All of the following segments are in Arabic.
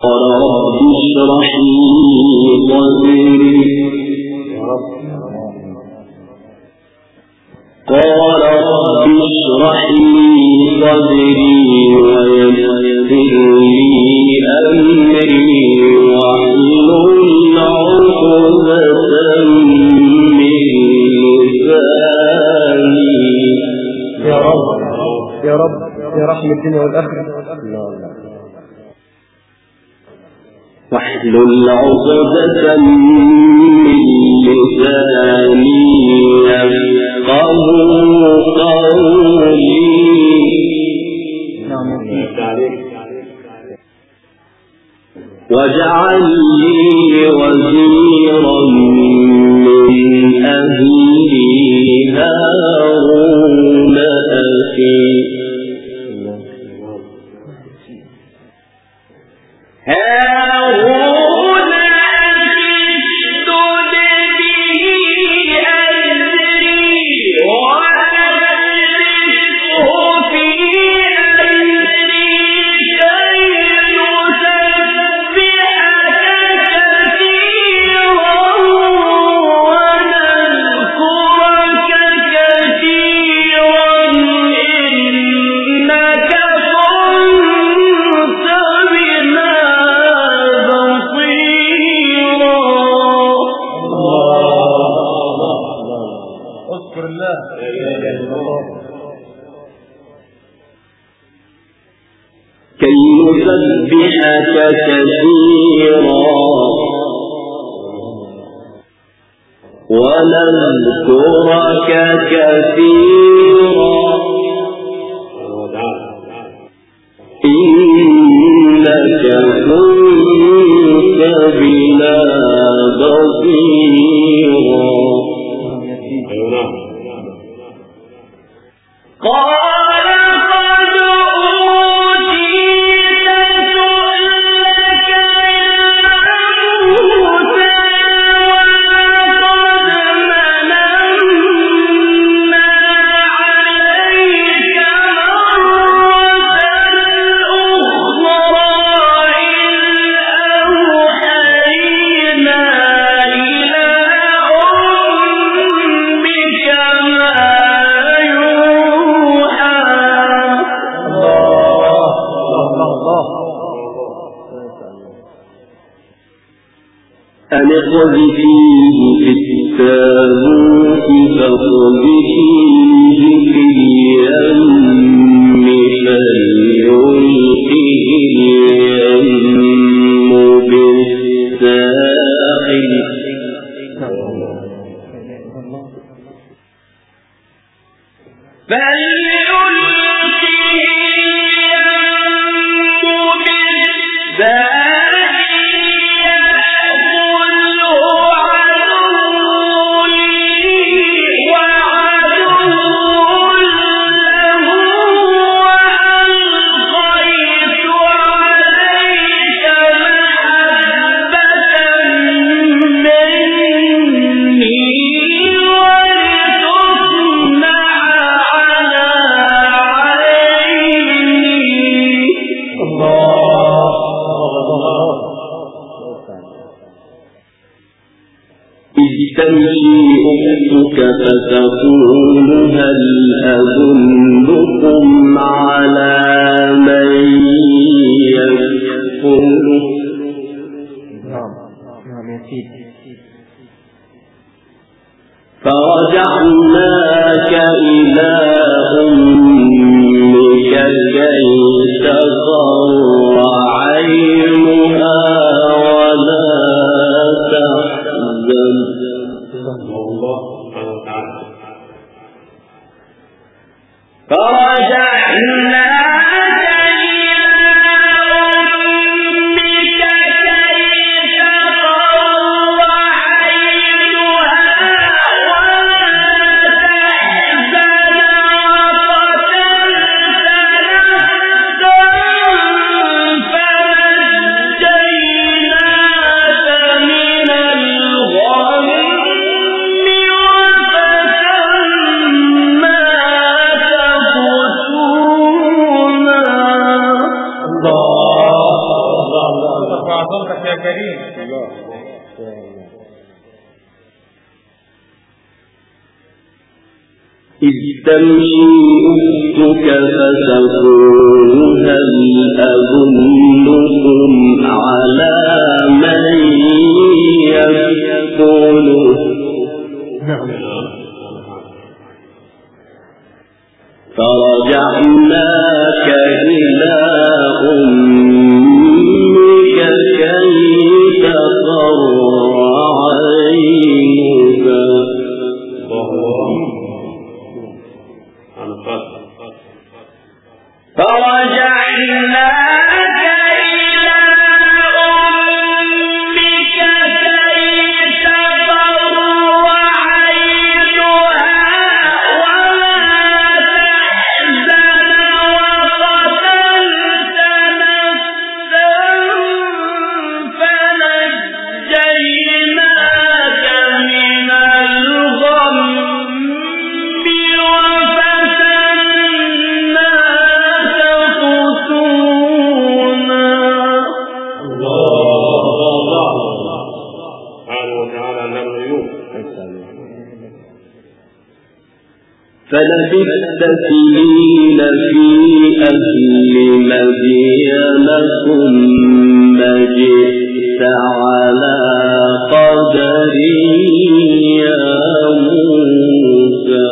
رب اشرح لي صدري قال رب اشرح لي صدري ويسر لي أمري واحلل عقدة من لساني يا رب يا رب يا رحمة الدنيا والآخرة واحلل عقدة من لساني يفقهوا قولي واجعل لي وزيرا من أهلي هارون أخي كي نسبحك كثيرا ونذكرك كثيرا إنك كنت بنا بصيرا أن اقذفيه في التابوت فاقذفيه في اليم فليلقه اليم بالساحل تمشي أختك فتقول هل أدلكم على من يكفله فرجعناك إلى أمك كي تقر عينها ولا تحزن بفضلك وعظمتك يا كريم. إذ تمشي أختك فتقول هل أدلكم على من يكفله فرجعناك إلى أمك كي تقر عينها فرجعناك إلى أمك كي تقر عينها ولا تحزن وقتلت نفسا فنجيناك من الغم فلبثت سنين في أهل مدين ثم جئت على قدر يا موسى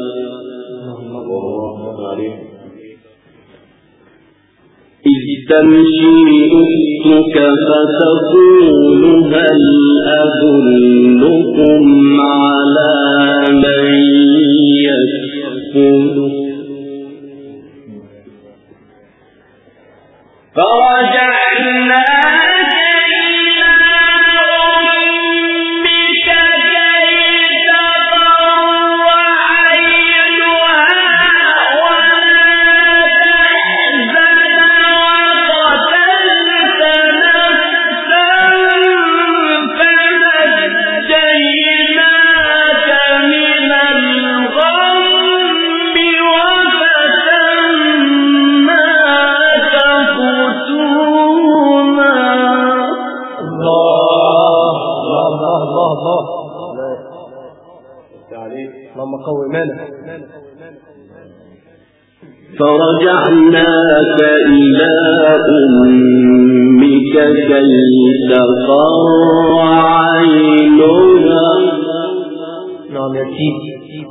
إذ تمشي أختك فتقول هل أدلكم على من فرجعناك إلى أمك كي تقر عينها ولا تحزن وقتلت نفسا فنجيناك من الغم اللهم قوي إيمانك. فرجعناك إلى أمك كي تقر عينها نعم يا سيدي.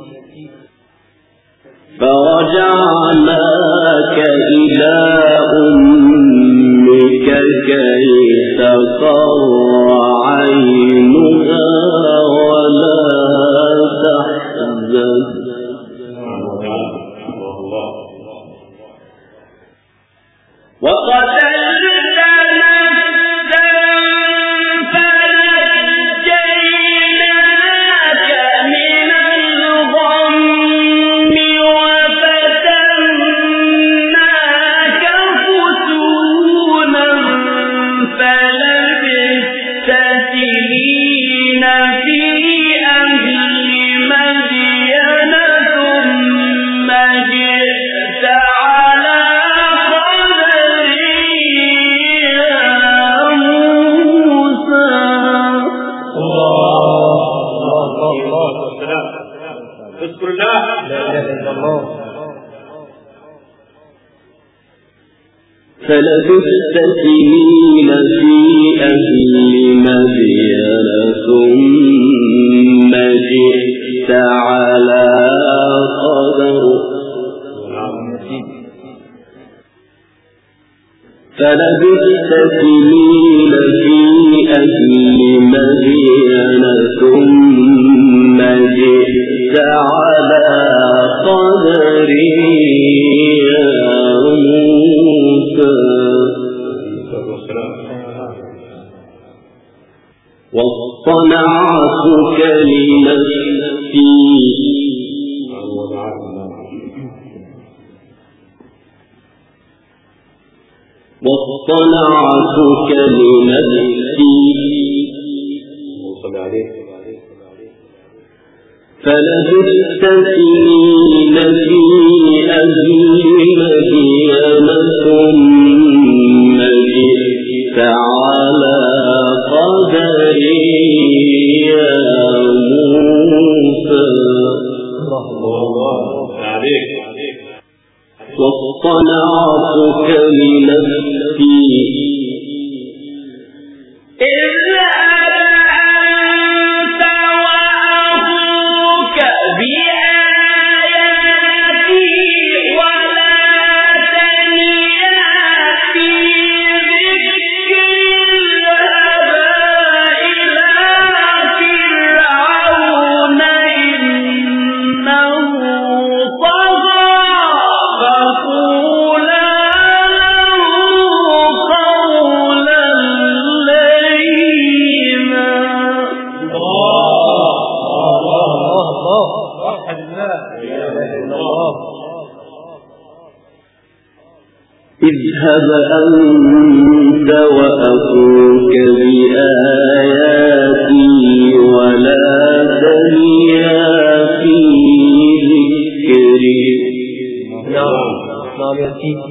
فرجعناك إلى أمك كي تقر عينها ولا تحزن وقتلت نفسا فنجيناك من الغم وفتناك فتونا فلبثت سنين في أهل مدين ثم جئت على اذكر الله. لا إله إلا الله. فلبثت سنين في أهل مدين ثم جئت على قدر فلبثت سنين في أهل مدين ثم جئت على قدر يا موسى واصطنعتك لنفسي واصطنعتك لنفسي فلبثت سنين في أهل مدين ثم جئت على على قدري يا موسى واصطنعتك لنفسي اذهب أنت وأخوك بآياتي ولا تنيا في ذكري. نعم يا سيدي.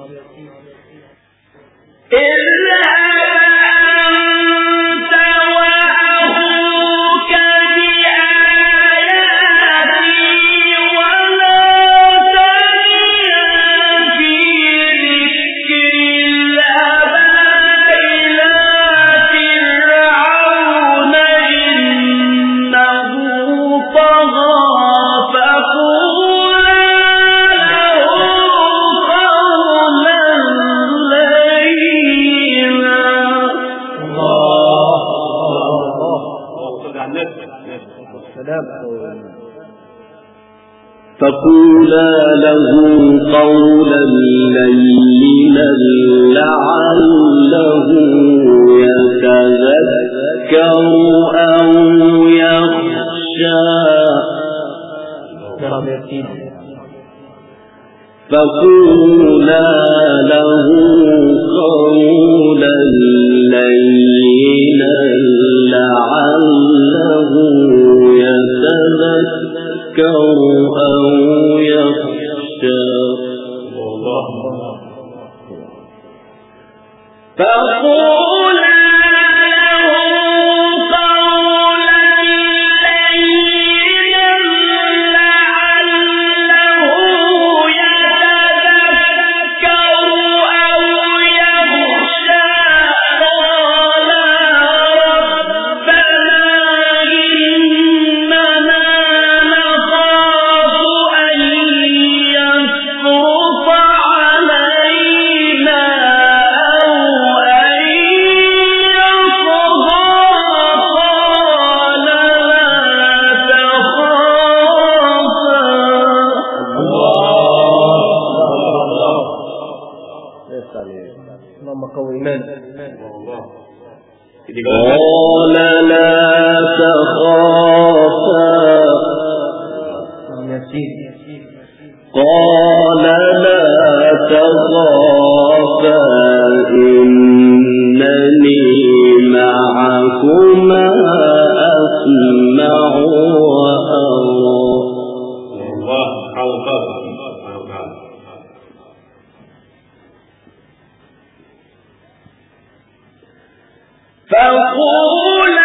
فقولا له قولا لينا لعله يتذكر أو يخشى. فقولا له قولا لينا لعله يتذكر أو يخشى. فقولا قال لا تخافا. قال لا تخافا إنني معكما أسمع وأرى. فقولا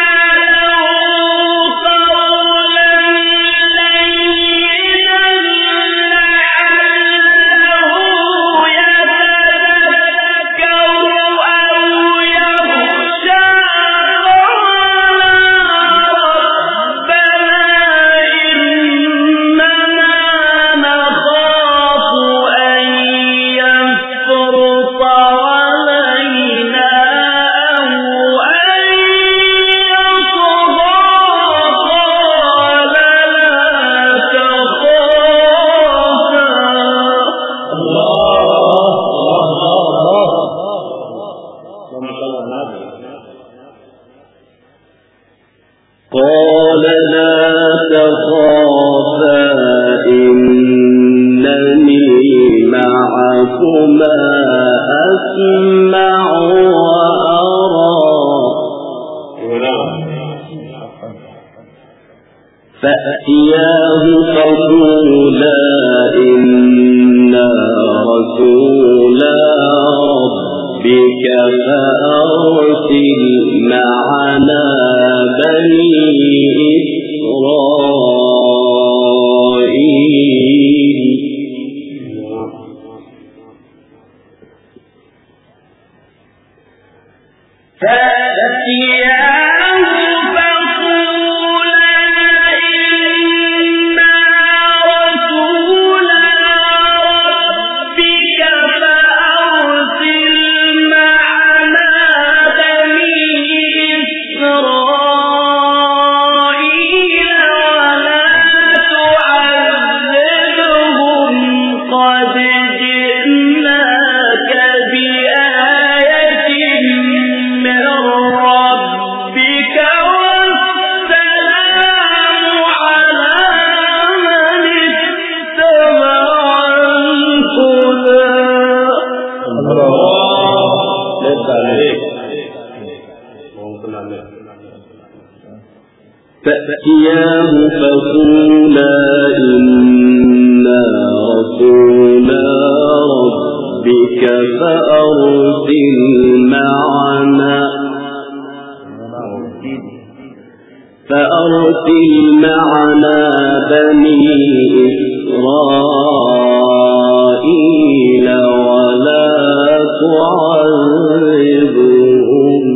قال لا تخافا إنني معكما أسمع وأرى. فأتياه فقولا إنا رسولا ربك فأرسل فأرسل معنا بني إسرائيل فأتياه فقولا إنا رسولا ربك فأرسل معنا بني إسرائيل ولا تعذبهم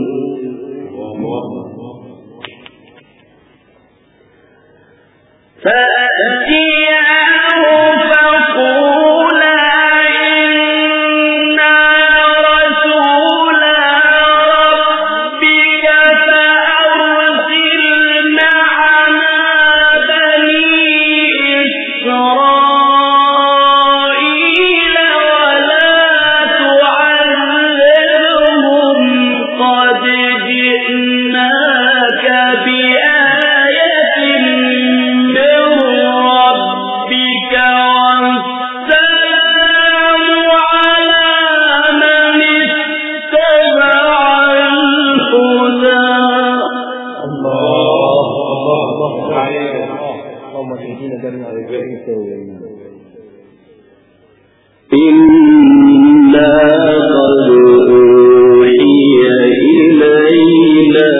إنا قد أوحي إلينا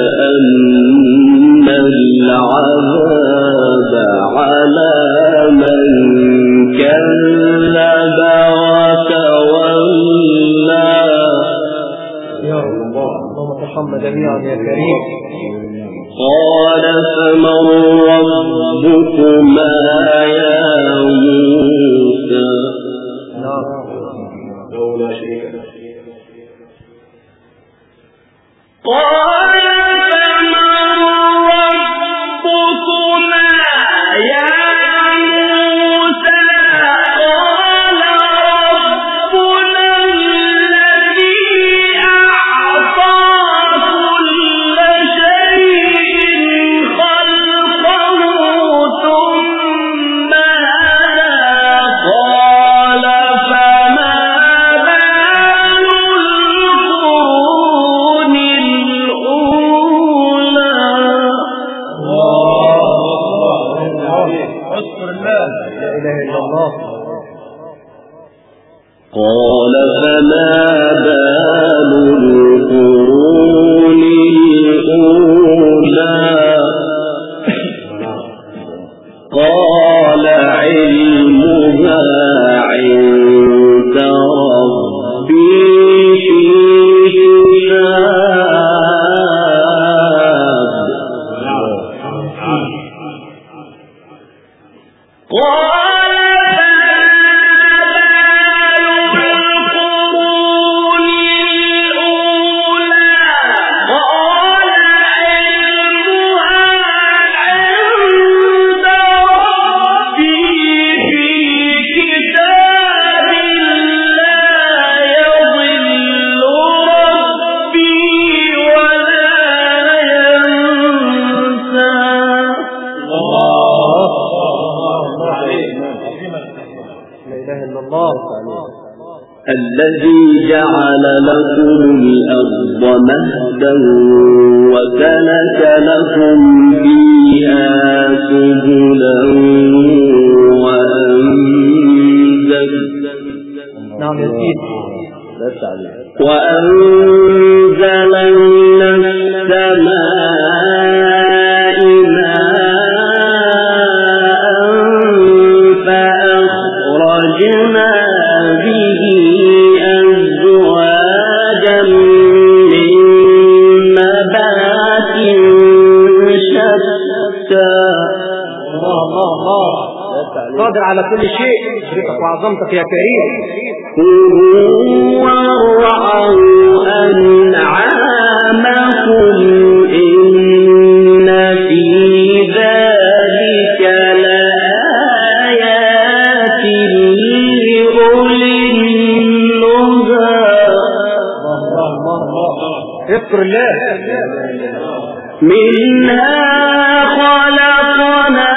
أن العذاب على من كذب وتولى. يا الله اللهم ارحمنا جميعا يا كريم. قال فمن ربكما يا موسى. لا شريك له. قال فمن ربكما يا موسى. قال ربنا الذي أعطى كل شيء خلقه ثم هدى. قال فما بال القرون الأولى. اذكر الله. لا إله إلا الله. قال فما بال القرون الأولى. قال علمها عند ربي في كتاب. الذي جعل لكم الأرض مهدا وسلك لكم فيها سبلا وأنزل قادر على كل شيء، شريكك وعظمتك يا كريم. كلوا وارعوا أنعامكم إن في ذلك لآيات لأولي النهى. اذكر الله. منها خلقنا